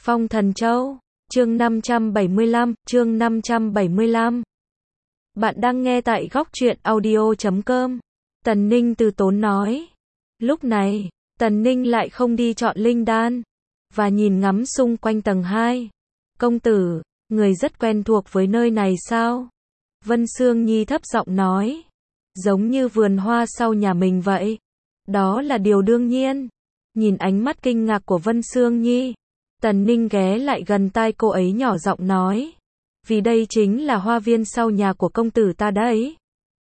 Phong Thần Châu, chương 575. Bạn đang nghe tại góc truyện audio.com. Tần Ninh từ tốn nói. Lúc này, Tần Ninh lại không đi chọn linh đan, và nhìn ngắm xung quanh tầng 2. Công tử, người rất quen thuộc với nơi này sao? Vân Sương Nhi thấp giọng nói. Giống như vườn hoa sau nhà mình vậy. Đó là điều đương nhiên. Nhìn ánh mắt kinh ngạc của Vân Sương Nhi, Tần Ninh ghé lại gần tai cô ấy nhỏ giọng nói. Vì đây chính là hoa viên sau nhà của công tử ta đấy.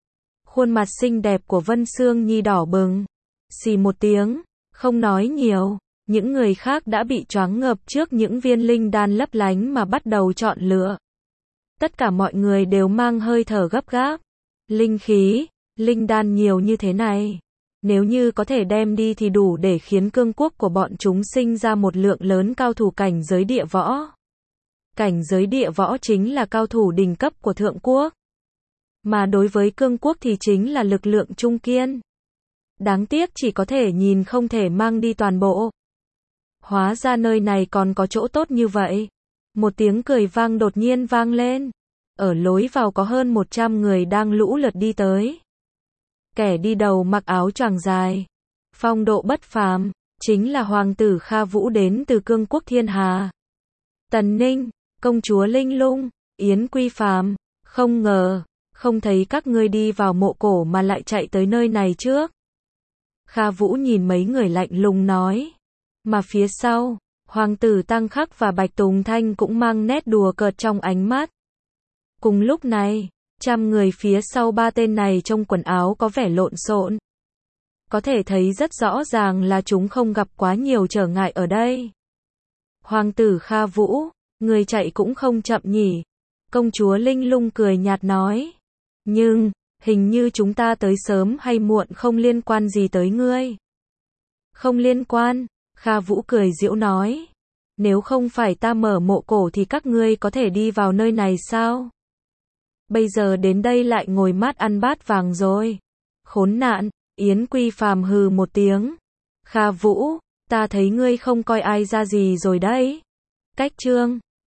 Khuôn mặt xinh đẹp của Vân Sương Nhi đỏ bừng. Xì một tiếng, không nói nhiều. Những người khác đã bị choáng ngợp trước những viên linh đan lấp lánh mà bắt đầu chọn lựa. Tất cả mọi người đều mang hơi thở gấp gáp. Linh khí, linh đan nhiều như thế này. Nếu như có thể đem đi thì đủ để khiến cương quốc của bọn chúng sinh ra một lượng lớn cao thủ cảnh giới địa võ. Cảnh giới địa võ chính là cao thủ đỉnh cấp của thượng quốc. Mà đối với cương quốc thì chính là lực lượng trung kiên. Đáng tiếc chỉ có thể nhìn không thể mang đi toàn bộ. Hóa ra nơi này còn có chỗ tốt như vậy. Một tiếng cười vang đột nhiên vang lên. Ở lối vào có hơn 100 người đang lũ lượt đi tới. Kẻ đi đầu mặc áo choàng dài, phong độ bất phàm, chính là hoàng tử Kha Vũ đến từ cương quốc Thiên Hà. Tần Ninh, công chúa Linh Lung, Yến Quy Phàm, không ngờ, không thấy các ngươi đi vào mộ cổ mà lại chạy tới nơi này trước. Kha Vũ nhìn mấy người lạnh lùng nói. Mà phía sau, hoàng tử Tăng Khắc và Bạch Tùng Thanh cũng mang nét đùa cợt trong ánh mắt. Cùng lúc này, trăm người phía sau ba tên này trong quần áo có vẻ lộn xộn. Có thể thấy rất rõ ràng là chúng không gặp quá nhiều trở ngại ở đây. Hoàng tử Kha Vũ, người chạy cũng không chậm nhỉ. Công chúa Linh Lung cười nhạt nói. Nhưng, hình như chúng ta tới sớm hay muộn không liên quan gì tới ngươi. Không liên quan, Kha Vũ cười giễu nói. Nếu không phải ta mở mộ cổ thì các ngươi có thể đi vào nơi này sao? Bây giờ đến đây lại ngồi mát ăn bát vàng rồi. Khốn nạn, Yến Quy Phàm hừ một tiếng. Kha Vũ, ta thấy ngươi không coi ai ra gì rồi đấy. Cách chương